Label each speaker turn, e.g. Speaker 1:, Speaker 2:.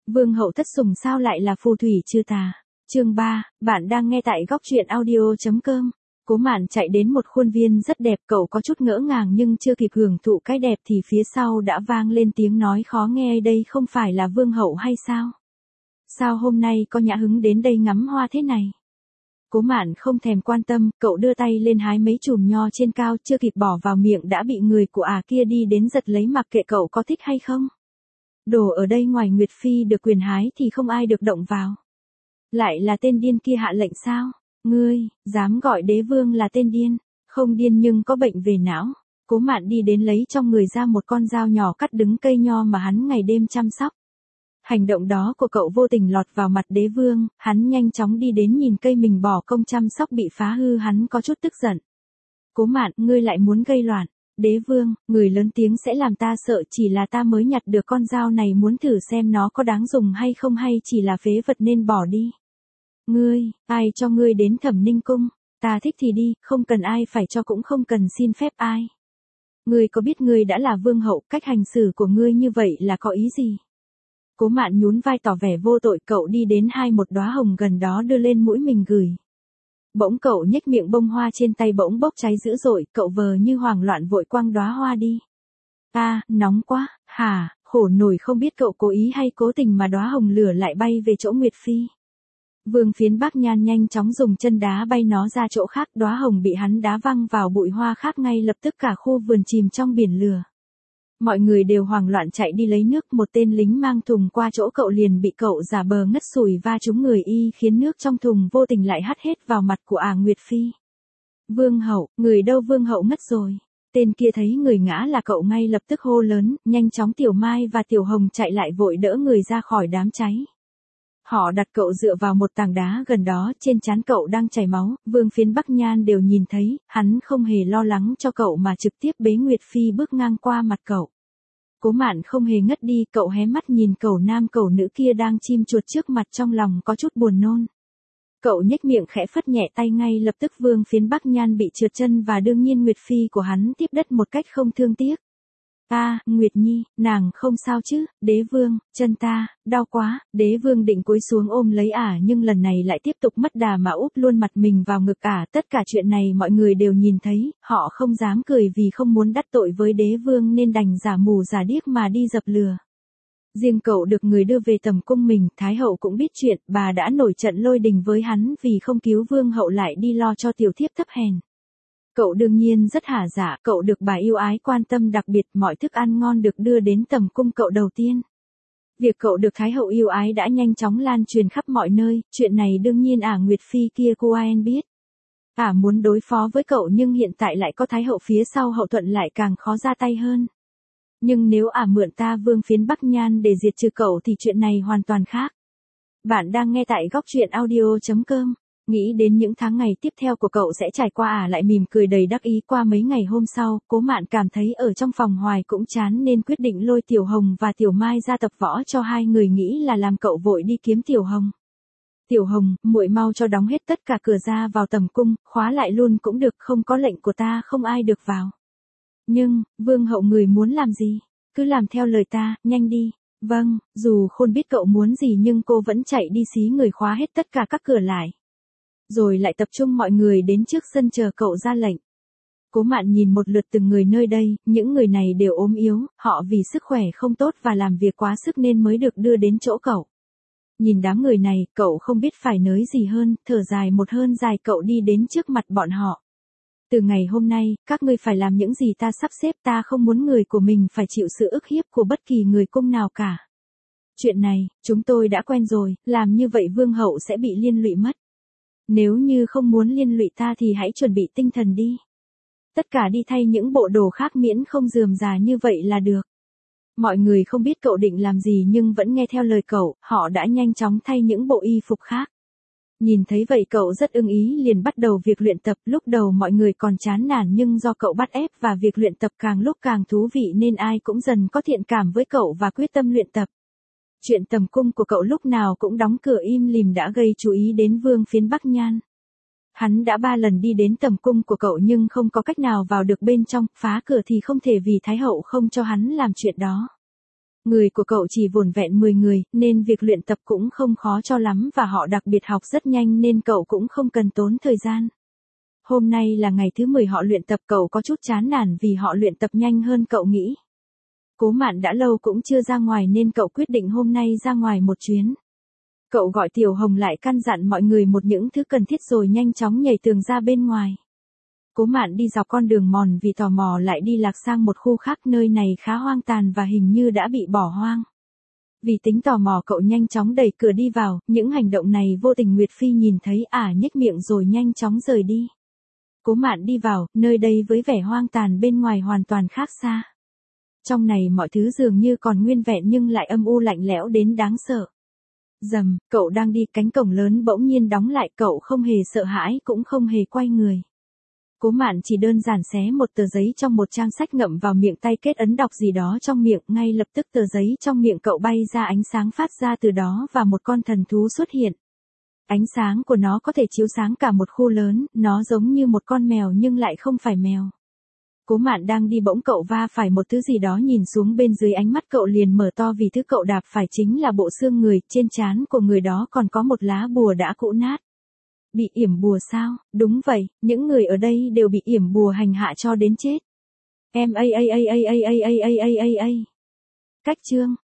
Speaker 1: Vương hậu thất sủng sao lại là phù thủy chưa tà. Chương 3, bạn đang nghe tại góc truyện audio.com. Cố Mạn chạy đến một khuôn viên rất đẹp, cậu có chút ngỡ ngàng nhưng chưa kịp hưởng thụ cái đẹp thì phía sau đã vang lên tiếng nói khó nghe, đây không phải là vương hậu hay sao? Sao hôm nay có nhã hứng đến đây ngắm hoa thế này? Cố Mạn không thèm quan tâm, cậu đưa tay lên hái mấy chùm nho trên cao, chưa kịp bỏ vào miệng đã bị người của kia đi đến giật lấy, mặc kệ cậu có thích hay không. Đồ ở đây ngoài Nguyệt Phi được quyền hái thì không ai được động vào. Lại là tên điên kia hạ lệnh sao? Ngươi, dám gọi đế vương là tên điên, không điên nhưng có bệnh về não. Cố Mạn đi đến lấy trong người ra một con dao nhỏ cắt đứng cây nho mà hắn ngày đêm chăm sóc. Hành động đó của cậu vô tình lọt vào mặt đế vương, hắn nhanh chóng đi đến nhìn cây mình bỏ công chăm sóc bị phá hư, hắn có chút tức giận. Cố Mạn, ngươi lại muốn gây loạn. Đế vương, người lớn tiếng sẽ làm ta sợ, chỉ là ta mới nhặt được con dao này, muốn thử xem nó có đáng dùng hay không hay chỉ là phế vật nên bỏ đi. Ngươi, ai cho ngươi đến Thẩm Ninh cung? Ta thích thì đi, không cần ai phải cho cũng không cần xin phép ai. Ngươi có biết ngươi đã là vương hậu, cách hành xử của ngươi như vậy là có ý gì? Cố Mạn nhún vai tỏ vẻ vô tội, cậu đi đến một đóa hồng gần đó đưa lên mũi mình gửi. Bỗng cậu nhếch miệng, bông hoa trên tay bỗng bốc cháy dữ dội, cậu vờ như hoảng loạn vội quăng đóa hoa đi. Nóng quá, hả, khổ nổi, không biết cậu cố ý hay cố tình mà đóa hồng lửa lại bay về chỗ Nguyệt Phi. Vương Phiến Bắc Nhan nhanh chóng dùng chân đá bay nó ra chỗ khác, đóa hồng bị hắn đá văng vào bụi hoa khác, ngay lập tức cả khu vườn chìm trong biển lửa. Mọi người đều hoảng loạn chạy đi lấy nước, một tên lính mang thùng qua chỗ cậu liền bị cậu giả bờ ngất sủi va trúng người khiến nước trong thùng vô tình lại hắt hết vào mặt của Nguyệt Phi. Vương hậu, người đâu, vương hậu ngất rồi. Tên kia thấy người ngã là cậu ngay lập tức hô lớn, nhanh chóng Tiểu Mai và Tiểu Hồng chạy lại vội đỡ người ra khỏi đám cháy. Họ đặt cậu dựa vào một tảng đá gần đó, trên trán cậu đang chảy máu, Vương Phiến Bắc Nhan đều nhìn thấy, hắn không hề lo lắng cho cậu mà trực tiếp bế Nguyệt Phi bước ngang qua mặt cậu. Cố Mạn không hề ngất đi, cậu hé mắt nhìn cậu nam cậu nữ kia đang chim chuột trước mặt, trong lòng có chút buồn nôn. Cậu nhếch miệng khẽ phất nhẹ tay, ngay lập tức Vương Phiến Bắc Nhan bị trượt chân và đương nhiên Nguyệt Phi của hắn tiếp đất một cách không thương tiếc. Nguyệt Nhi, nàng không sao chứ? Đế vương, chân ta, đau quá. Đế vương định cúi xuống ôm lấy nhưng lần này lại tiếp tục mất đà mà úp luôn mặt mình vào ngực tất cả chuyện này mọi người đều nhìn thấy, họ không dám cười vì không muốn đắc tội với đế vương nên đành giả mù giả điếc mà đi dập lửa. Riêng cậu được người đưa về tầm cung mình, Thái hậu cũng biết chuyện, bà đã nổi trận lôi đình với hắn vì không cứu vương hậu lại đi lo cho tiểu thiếp thấp hèn. Cậu đương nhiên rất hả dạ, cậu được bà yêu ái quan tâm đặc biệt, mọi thức ăn ngon được đưa đến tầm cung cậu đầu tiên. Việc cậu được Thái hậu yêu ái đã nhanh chóng lan truyền khắp mọi nơi, chuyện này đương nhiên Nguyệt Phi kia cô Aen biết. Muốn đối phó với cậu nhưng hiện tại lại có Thái hậu phía sau hậu thuận lại càng khó ra tay hơn. Nhưng nếu mượn ta Vương Phiến Bắc Nhan để diệt trừ cậu thì chuyện này hoàn toàn khác. Bạn đang nghe tại góc truyện audio.com. Nghĩ đến những tháng ngày tiếp theo của cậu sẽ trải qua lại mỉm cười đầy đắc ý. Qua mấy ngày hôm sau, Cố Mạn cảm thấy ở trong phòng hoài cũng chán nên quyết định lôi Tiểu Hồng và Tiểu Mai ra tập võ cho hai người, nghĩ là làm cậu vội đi kiếm Tiểu Hồng. Tiểu Hồng, muội mau cho đóng hết tất cả cửa ra vào tầm cung, khóa lại luôn cũng được, không có lệnh của ta không ai được vào. Nhưng, vương hậu người muốn làm gì? Cứ làm theo lời ta, nhanh đi. Vâng, dù Khôn biết cậu muốn gì nhưng cô vẫn chạy đi xí người khóa hết tất cả các cửa lại. Rồi lại tập trung mọi người đến trước sân chờ cậu ra lệnh. Cố Mạn nhìn một lượt từng người nơi đây, những người này đều ốm yếu, họ vì sức khỏe không tốt và làm việc quá sức nên mới được đưa đến chỗ cậu. Nhìn đám người này, cậu không biết phải nói gì hơn, thở dài một hơi dài cậu đi đến trước mặt bọn họ. Từ ngày hôm nay, các ngươi phải làm những gì ta sắp xếp, ta không muốn người của mình phải chịu sự ức hiếp của bất kỳ người cung nào cả. Chuyện này, chúng tôi đã quen rồi, làm như vậy vương hậu sẽ bị liên lụy mất. Nếu như không muốn liên lụy ta thì hãy chuẩn bị tinh thần đi. Tất cả đi thay những bộ đồ khác miễn không rườm rà như vậy là được. Mọi người không biết cậu định làm gì nhưng vẫn nghe theo lời cậu, họ đã nhanh chóng thay những bộ y phục khác. Nhìn thấy vậy cậu rất ưng ý liền bắt đầu việc luyện tập, lúc đầu mọi người còn chán nản nhưng do cậu bắt ép và việc luyện tập càng lúc càng thú vị nên ai cũng dần có thiện cảm với cậu và quyết tâm luyện tập. Chuyện tầm cung của cậu lúc nào cũng đóng cửa im lìm đã gây chú ý đến Vương Phiến Bắc Nhan. Hắn đã 3 lần đi đến tầm cung của cậu nhưng không có cách nào vào được bên trong, phá cửa thì không thể vì Thái hậu không cho hắn làm chuyện đó. Người của cậu chỉ vỏn vẹn 10 người, nên việc luyện tập cũng không khó cho lắm và họ đặc biệt học rất nhanh nên cậu cũng không cần tốn thời gian. Hôm nay là ngày thứ 10 họ luyện tập, cậu có chút chán nản vì họ luyện tập nhanh hơn cậu nghĩ. Cố Mạn đã lâu cũng chưa ra ngoài nên cậu quyết định hôm nay ra ngoài một chuyến. Cậu gọi Tiểu Hồng lại căn dặn mọi người một những thứ cần thiết rồi nhanh chóng nhảy tường ra bên ngoài. Cố Mạn đi dọc con đường mòn vì tò mò lại đi lạc sang một khu khác, nơi này khá hoang tàn và hình như đã bị bỏ hoang. Vì tính tò mò cậu nhanh chóng đẩy cửa đi vào, những hành động này vô tình Nguyệt Phi nhìn thấy nhếch miệng rồi nhanh chóng rời đi. Cố Mạn đi vào, nơi đây với vẻ hoang tàn bên ngoài hoàn toàn khác xa. Trong này mọi thứ dường như còn nguyên vẹn nhưng lại âm u lạnh lẽo đến đáng sợ. Rầm, cậu đang đi, cánh cổng lớn bỗng nhiên đóng lại, cậu không hề sợ hãi cũng không hề quay người. Cố Mạn chỉ đơn giản xé một tờ giấy trong một trang sách ngậm vào miệng, tay kết ấn đọc gì đó trong miệng, ngay lập tức tờ giấy trong miệng cậu bay ra, ánh sáng phát ra từ đó và một con thần thú xuất hiện. Ánh sáng của nó có thể chiếu sáng cả một khu lớn, nó giống như một con mèo nhưng lại không phải mèo. Cố Mạn đang đi bỗng cậu va phải một thứ gì đó, nhìn xuống bên dưới ánh mắt cậu liền mở to vì thứ cậu đạp phải chính là bộ xương người, trên trán của người đó còn có một lá bùa đã cũ nát. Bị yểm bùa sao? Đúng vậy, những người ở đây đều bị yểm bùa hành hạ cho đến chết. Cách chương